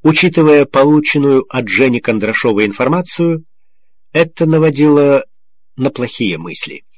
Учитывая полученную от Жени Кондрашовой информацию, это наводило на плохие мысли.